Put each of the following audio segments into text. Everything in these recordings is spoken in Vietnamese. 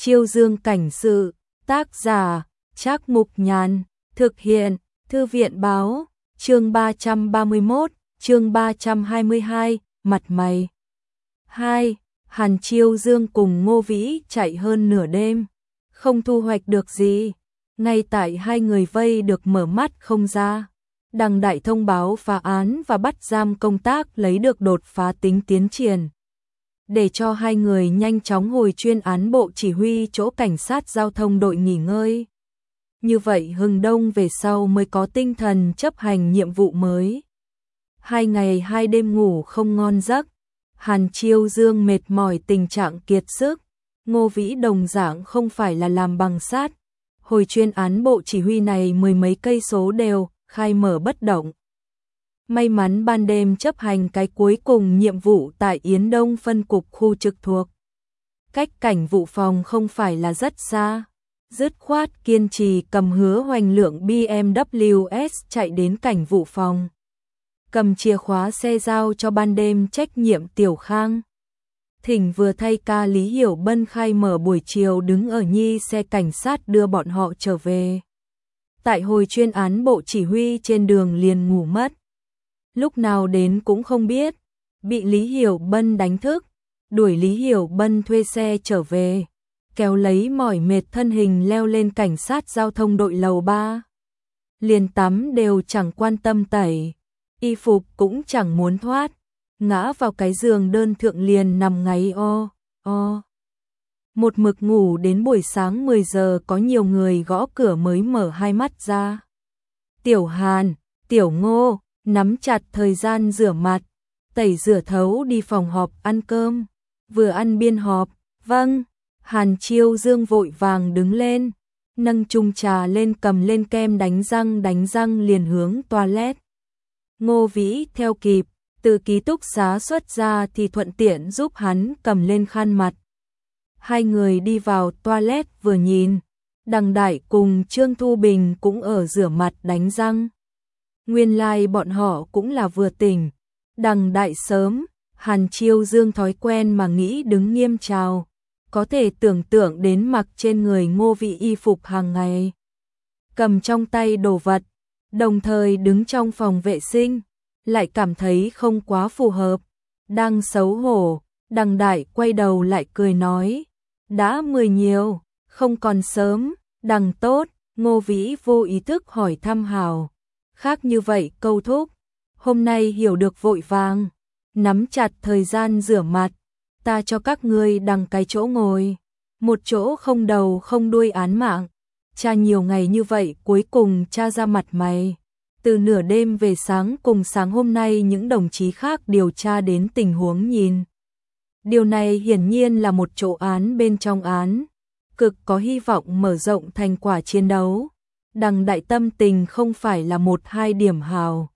Chiêu Dương cảnh sự, tác giả, Trác Mục Nhàn, thực hiện, Thư viện báo, chương 331, chương 322, mặt mày. 2. Hàn Chiêu Dương cùng Ngô Vĩ chạy hơn nửa đêm, không thu hoạch được gì. Ngay tại hai người vây được mở mắt không ra, Đằng Đại thông báo phá án và bắt giam công tác lấy được đột phá tính tiến triển. Để cho hai người nhanh chóng hồi chuyên án bộ chỉ huy chỗ cảnh sát giao thông đội nghỉ ngơi. Như vậy hừng đông về sau mới có tinh thần chấp hành nhiệm vụ mới. 2 ngày 2 đêm ngủ không ngon giấc, Hàn Chiêu Dương mệt mỏi tình trạng kiệt sức, Ngô Vĩ đồng dạng không phải là làm bằng sắt. Hồi chuyên án bộ chỉ huy này 10 mấy cây số đều khai mở bất động. May mắn ban đêm chấp hành cái cuối cùng nhiệm vụ tại Yến Đông phân cục khu trực thuộc. Cách cảnh vụ phòng không phải là rất xa, dứt khoát kiên trì cầm Hứa Hoành Lượng BMW S chạy đến cảnh vụ phòng. Cầm chìa khóa xe giao cho ban đêm trách nhiệm Tiểu Khang. Thỉnh vừa thay ca Lý Hiểu Bân khai mở buổi chiều đứng ở nhi xe cảnh sát đưa bọn họ trở về. Tại hồi chuyên án bộ chỉ huy trên đường liền ngủ mất. Lúc nào đến cũng không biết, bị Lý Hiểu Bân đánh thức, đuổi Lý Hiểu Bân thuê xe trở về, kéo lấy mỏi mệt thân hình leo lên cảnh sát giao thông đội lầu 3. Liền tắm đều chẳng quan tâm tẩy, y phục cũng chẳng muốn thoát, ngã vào cái giường đơn thượng liền nằm ngáy o. Một mực ngủ đến buổi sáng 10 giờ có nhiều người gõ cửa mới mở hai mắt ra. Tiểu Hàn, Tiểu Ngô, nắm chặt thời gian rửa mặt, tẩy rửa thấu đi phòng họp ăn cơm, vừa ăn biên họp. Vâng. Hàn Chiêu Dương vội vàng đứng lên, nâng chung trà lên cầm lên kem đánh răng liền hướng toilet. Ngô Vĩ theo kịp, từ ký túc xá xuất ra thì thuận tiện giúp hắn cầm lên khăn mặt. Hai người đi vào toilet vừa nhìn, Đằng Đại cùng Trương Thu Bình cũng ở rửa mặt đánh răng. Nguyên lai bọn họ cũng là vừa tỉnh. Đằng Đại sớm, Hàn Chiêu Dương thói quen mà nghĩ đứng nghiêm chào, có thể tưởng tượng đến mặc trên người Ngô Vĩ y phục hàng ngày, cầm trong tay đồ vật, đồng thời đứng trong phòng vệ sinh, lại cảm thấy không quá phù hợp, đang xấu hổ. Đằng Đại quay đầu lại cười nói, đã 10 nhiều, không còn sớm. Đằng tốt. Ngô Vĩ vô ý thức hỏi thăm hào, khác như vậy câu thúc, hôm nay hiểu được vội vàng, nắm chặt thời gian rửa mặt, ta cho các ngươi đằng cái chỗ ngồi, một chỗ không đầu không đuôi án mạng, tra nhiều ngày như vậy cuối cùng tra ra mặt mày. Từ nửa đêm về sáng cùng sáng hôm nay những đồng chí khác điều tra đến tình huống nhìn. Điều này hiển nhiên là một chỗ án bên trong án, cực có hy vọng mở rộng thành quả chiến đấu. Đằng Đại tâm tình không phải là 1-2 điểm hào,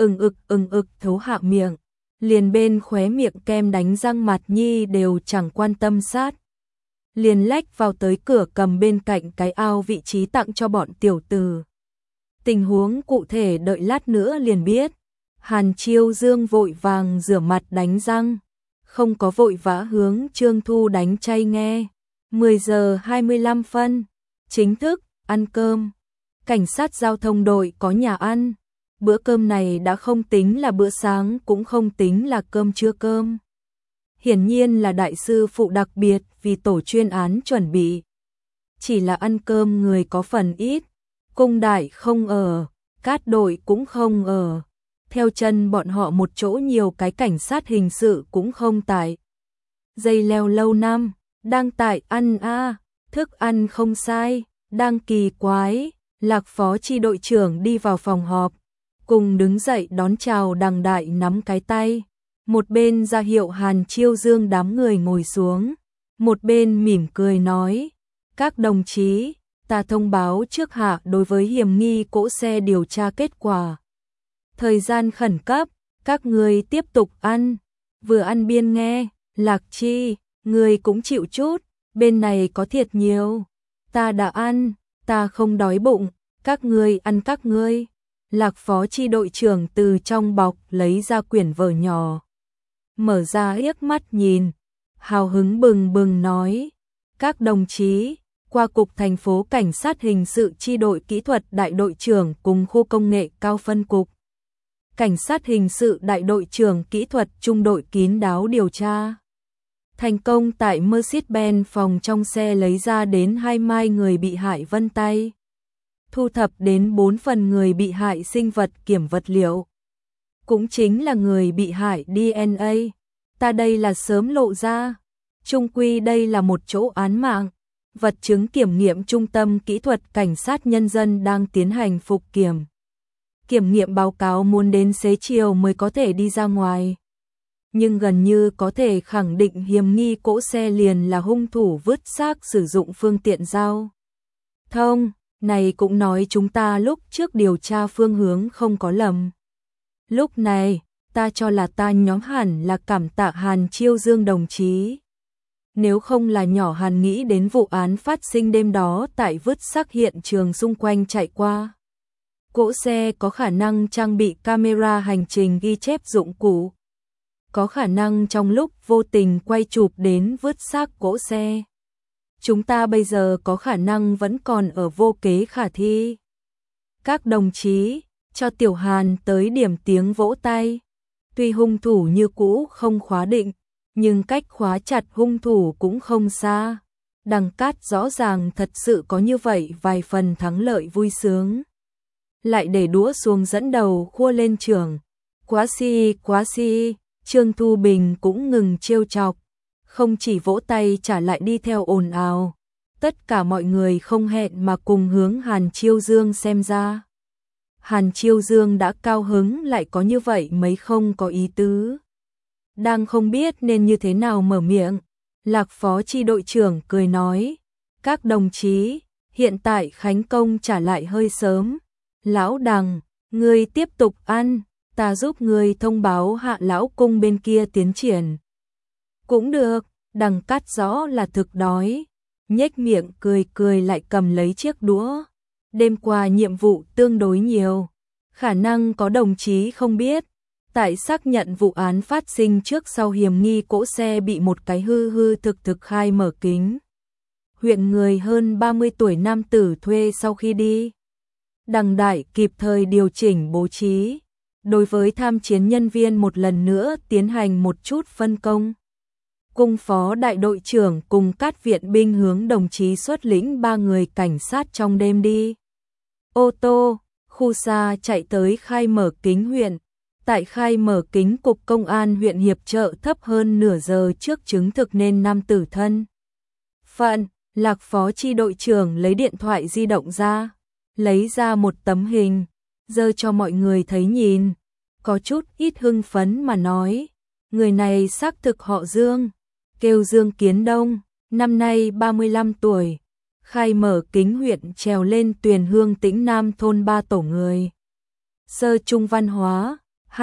ưng ực thấu hạ miệng, liền bên khóe miệng kem đánh răng mặt nhi đều chẳng quan tâm sát. Liền lách vào tới cửa cầm bên cạnh cái ao vị trí tặng cho bọn tiểu tử. Tình huống cụ thể đợi lát nữa liền biết. Hàn Chiêu Dương vội vàng rửa mặt đánh răng, không có vội vã hướng Trương Thu đánh chay nghe. 10 giờ 25 phân, chính thức, ăn cơm. Cảnh sát giao thông đội có nhà ăn. Bữa cơm này đã không tính là bữa sáng cũng không tính là cơm trưa cơm. Hiển nhiên là đại sư phụ đặc biệt vì tổ chuyên án chuẩn bị. Chỉ là ăn cơm người có phần ít. Cung Đại không ở, Cát đội cũng không ở. Theo chân bọn họ một chỗ nhiều cái cảnh sát hình sự cũng không tại. Dây leo lâu năm, đang tại ăn thức ăn không sai, đang kỳ quái. Lạc phó chi đội trưởng đi vào phòng họp, cùng đứng dậy đón chào Đằng Đại nắm cái tay. Một bên ra hiệu Hàn Chiêu Dương đám người ngồi xuống, một bên mỉm cười nói, các đồng chí, ta thông báo trước hạ đối với hiểm nghi cỗ xe điều tra kết quả. Thời gian khẩn cấp, các người tiếp tục ăn, vừa ăn biên nghe. Lạc Chi, người cũng chịu chút, bên này có thiệt nhiều. Ta đã ăn, ta không đói bụng, các ngươi ăn các ngươi. Lạc phó chi đội trưởng từ trong bọc lấy ra quyển vở nhỏ, mở ra liếc mắt nhìn, hào hứng bừng bừng nói, Các đồng chí, qua Cục Thành phố Cảnh sát Hình sự chi đội kỹ thuật đại đội trưởng cùng khu công nghệ cao phân cục. Cảnh sát Hình sự đại đội trưởng kỹ thuật trung đội kín đáo điều tra. Thành công tại Mercedes-Benz phòng trong xe lấy ra đến 2 mai người bị hại vân tay. Thu thập đến 4 phần người bị hại sinh vật kiểm vật liệu. Cũng chính là người bị hại DNA. Ta đây là sớm lộ ra. Chung quy đây là một chỗ án mạng. Vật chứng kiểm nghiệm Trung tâm Kỹ thuật Cảnh sát Nhân dân đang tiến hành phục kiểm. Kiểm nghiệm báo cáo muốn đến xế chiều mới có thể đi ra ngoài. Nhưng gần như có thể khẳng định hiểm nghi cỗ xe liền là hung thủ vứt xác sử dụng phương tiện giao thông. Này cũng nói chúng ta lúc trước điều tra phương hướng không có lầm. Lúc này, ta cho là ta nhóm hẳn là cảm tạ Hàn Chiêu Dương đồng chí. Nếu không là nhỏ Hàn nghĩ đến vụ án phát sinh đêm đó tại vứt xác hiện trường xung quanh chạy qua. Cỗ xe có khả năng trang bị camera hành trình ghi chép dụng cụ. Có khả năng trong lúc vô tình quay chụp đến vứt xác cỗ xe. Chúng ta bây giờ có khả năng vẫn còn ở vô kế khả thi. Các đồng chí, cho Tiểu Hàn tới điểm tiếng vỗ tay. Tuy hung thủ như cũ không khóa định, nhưng cách khóa chặt hung thủ cũng không xa. Đằng Cát rõ ràng thật sự có như vậy vài phần thắng lợi vui sướng. Lại để đũa xuống dẫn đầu khua lên trường. Quá si, Trương Thu Bình cũng ngừng trêu chọc. Không chỉ vỗ tay trả lại đi theo ồn ào. Tất cả mọi người không hẹn mà cùng hướng Hàn Chiêu Dương xem ra. Hàn Chiêu Dương đã cao hứng lại có như vậy mấy không có ý tứ. Đang không biết nên như thế nào mở miệng. Lạc Phó chi đội trưởng cười nói. Các đồng chí, hiện tại khánh công trả lại hơi sớm. Lão Đằng, ngươi tiếp tục ăn, ta giúp ngươi thông báo Hạ lão cung bên kia tiến triển. Cũng được, Đằng Cát rõ là thực đói. Nhếch miệng cười lại cầm lấy chiếc đũa. Đêm qua nhiệm vụ tương đối nhiều. Khả năng có đồng chí không biết. Tại xác nhận vụ án phát sinh trước sau hiểm nghi cỗ xe bị một cái hư thực khai mở kính. Huyện người hơn 30 tuổi nam tử thuê sau khi đi. Đằng Đại kịp thời điều chỉnh bố trí. Đối với tham chiến nhân viên một lần nữa tiến hành một chút phân công. Cung phó đại đội trưởng cùng các viện binh hướng đồng chí xuất lĩnh 3 người cảnh sát trong đêm đi. Ô tô, khu xa chạy tới khai mở kính huyện. Tại khai mở kính cục công an huyện hiệp trợ thấp hơn nửa giờ trước chứng thực nên nam tử thân phận. Lạc Phó chi đội trưởng lấy điện thoại di động ra, lấy ra một tấm hình, giơ cho mọi người thấy nhìn, có chút ít hưng phấn mà nói, người này xác thực họ Dương, kêu Dương Kiến Đông, năm nay 35 tuổi, khai mở kính huyện trèo lên Tuyền Hương Tĩnh Nam thôn 3 tổ người. Sơ trung văn hóa,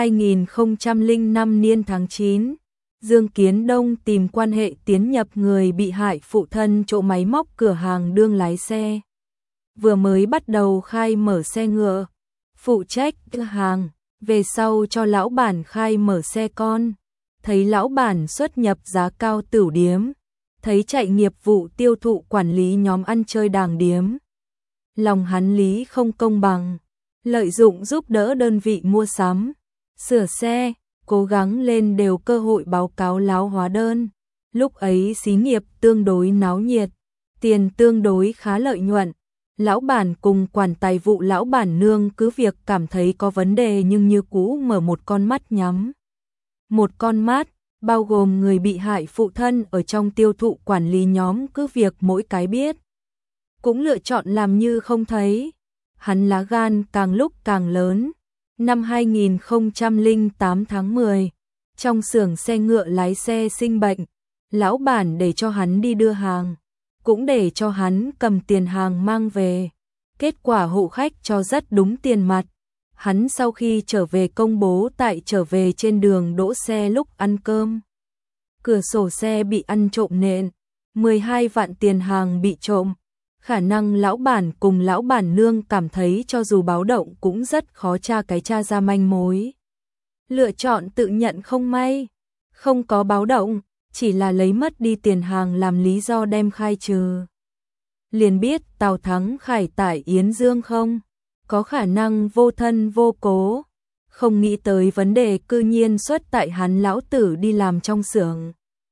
2005 niên tháng 9, Dương Kiến Đông tìm quan hệ tiến nhập người bị hại phụ thân chỗ máy móc cửa hàng đương lái xe. Vừa mới bắt đầu khai mở xe ngựa, phụ trách cửa hàng, về sau cho lão bản khai mở xe con. Thấy lão bản xuất nhập giá cao tửu điếm, thấy chạy nghiệp vụ tiêu thụ quản lý nhóm ăn chơi đàng điếm. Lòng hắn lý không công bằng, lợi dụng giúp đỡ đơn vị mua sắm, sửa xe, cố gắng lên đều cơ hội báo cáo láo hóa đơn. Lúc ấy xí nghiệp tương đối náo nhiệt, tiền tương đối khá lợi nhuận. Lão bản cùng quản tài vụ lão bản nương cứ việc cảm thấy có vấn đề nhưng như cũ mở một con mắt nhắm một con mắt, bao gồm người bị hại phụ thân ở trong tiêu thụ quản lý nhóm cứ việc mỗi cái biết. Cũng lựa chọn làm như không thấy. Hắn lá gan càng lúc càng lớn. Năm 2008 tháng 10, trong xưởng xe ngựa lái xe sinh bệnh, lão bản để cho hắn đi đưa hàng, cũng để cho hắn cầm tiền hàng mang về. Kết quả hộ khách cho rất đúng tiền mặt. Hắn sau khi trở về công bố tại trở về trên đường đỗ xe lúc ăn cơm. Cửa sổ xe bị ăn trộm nện, 12 vạn tiền hàng bị trộm. Khả năng lão bản cùng lão bản nương cảm thấy cho dù báo động cũng rất khó tra ra manh mối. Lựa chọn tự nhận không may, không có báo động, chỉ là lấy mất đi tiền hàng làm lý do đem khai trừ. Liền biết Tào Thắng Khải tại Yến Dương không có khả năng vô thân vô cố, không nghĩ tới vấn đề cư nhiên xuất tại hắn lão tử đi làm trong xưởng.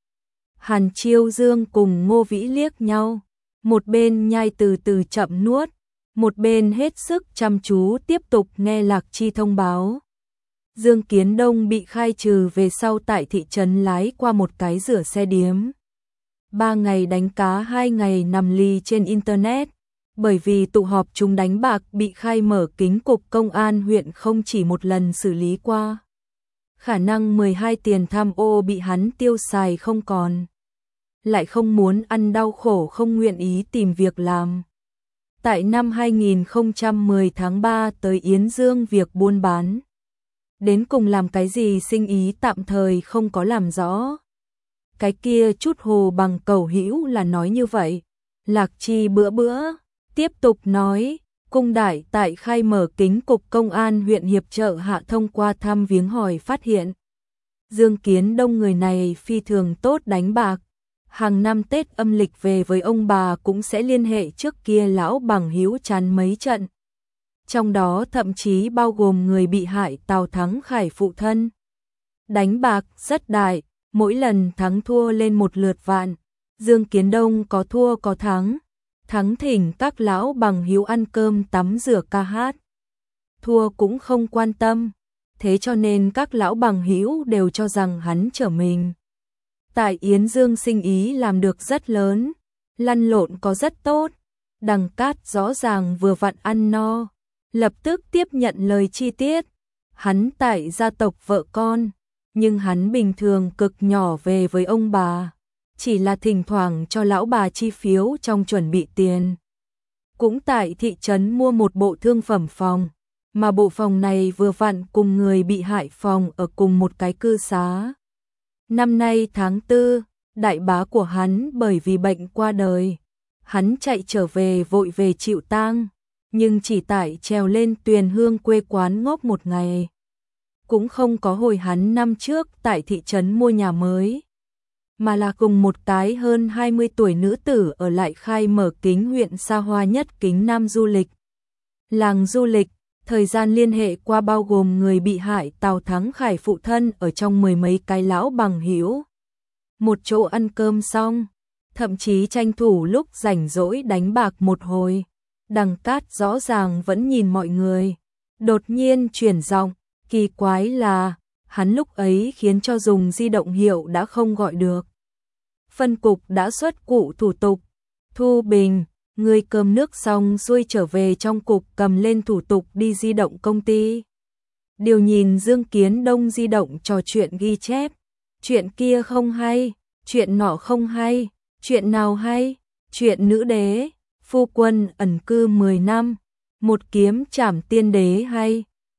Hàn Chiêu Dương cùng Ngô Vĩ liếc nhau, một bên nhai từ từ chậm nuốt, một bên hết sức chăm chú tiếp tục nghe Lạc Chi thông báo. Dương Kiến Đông bị khai trừ về sau tại thị trấn lái qua một cái rửa xe điếm. 3 ngày đánh cá 2 ngày nằm lì trên Internet, bởi vì tụ họp chúng đánh bạc bị khai mở kính cục công an huyện không chỉ một lần xử lý qua. Khả năng 12 tiền tham ô bị hắn tiêu xài không còn. Lại không muốn ăn đau khổ không nguyện ý tìm việc làm. Tại năm 2010 tháng 3 tới Yến Dương việc buôn bán. Đến cùng làm cái gì sinh ý tạm thời không có làm rõ. Cái kia chút hồ bằng cầu hữu là nói như vậy. Lạc Chi bữa tiếp tục nói, cung đại tại khai mở kính cục công an huyện Hiệp Chợ Hạ thông qua thăm viếng hỏi phát hiện. Dương Kiến Đông người này phi thường tốt đánh bạc. Hàng năm Tết âm lịch về với ông bà cũng sẽ liên hệ trước kia lão bằng hữu chán mấy trận. Trong đó thậm chí bao gồm người bị hại Tào Thắng Khải phụ thân. Đánh bạc rất đại, mỗi lần thắng thua lên một lượt vạn. Dương Kiến Đông có thua có thắng. Thắng thỉnh các lão bằng hữu ăn cơm tắm rửa ca hát. Thua cũng không quan tâm. Thế cho nên các lão bằng hữu đều cho rằng hắn trở mình. Tại Yến Dương sinh ý làm được rất lớn, lăn lộn có rất tốt. Đằng Cát rõ ràng vừa vặn ăn no, lập tức tiếp nhận lời chi tiết. Hắn tại gia tộc vợ con, nhưng hắn bình thường cực nhỏ về với ông bà, chỉ là thỉnh thoảng cho lão bà chi phiếu trong chuẩn bị tiền. Cũng tại thị trấn mua một bộ thương phẩm phòng, mà bộ phòng này vừa vặn cùng người bị hại phòng ở cùng một cái cư xá. Năm nay tháng 4, đại bá của hắn bởi vì bệnh qua đời. Hắn chạy trở về vội về chịu tang, nhưng chỉ tại trèo lên Tuyền Hương quê quán ngốc một ngày. Cũng không có hồi hắn năm trước tại thị trấn mua nhà mới, mà là cùng một cái hơn 20 tuổi nữ tử ở lại khai mở kính huyện xa hoa nhất kính Nam du lịch. Làng du lịch, thời gian liên hệ qua bao gồm người bị hại Tào Thắng Khải phụ thân ở trong 10 mấy cái lão bằng hữu. Một chỗ ăn cơm xong, thậm chí tranh thủ lúc rảnh rỗi đánh bạc một hồi. Đằng Cát rõ ràng vẫn nhìn mọi người, đột nhiên chuyển giọng, kỳ quái là, hắn lúc ấy khiến cho dùng di động hiệu đã không gọi được. Phân cục đã xuất cụ thủ tục, Thu Bình, người cơm nước xong xuôi trở về trong cục cầm lên thủ tục đi di động công ty. Điều nhìn Dương Kiến Đông di động trò chuyện ghi chép, chuyện kia không hay, chuyện nọ không hay, chuyện nào hay, chuyện nữ đế, phu quân ẩn cư 10 năm, một kiếm trảm tiên đế hay.